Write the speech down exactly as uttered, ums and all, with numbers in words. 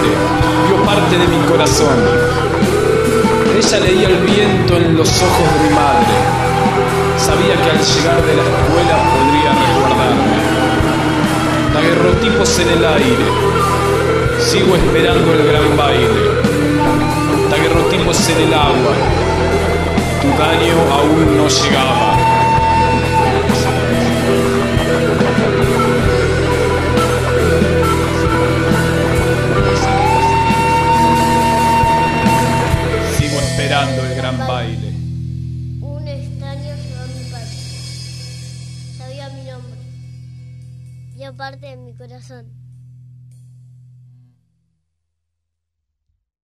madre vio parte de mi corazón. Ella leía el viento en los ojos de mi madre. Sabía que al llegar de la escuela podría resguardarme. Daguerrotipos en el aire. Sigo esperando el gran baile. Daguerrotipos en el agua. Tu daño aún no llegaba. Sigo esperando el gran baile. Un extraño llegó a mi patio. Sabía mi nombre. Vio parte de mi corazón.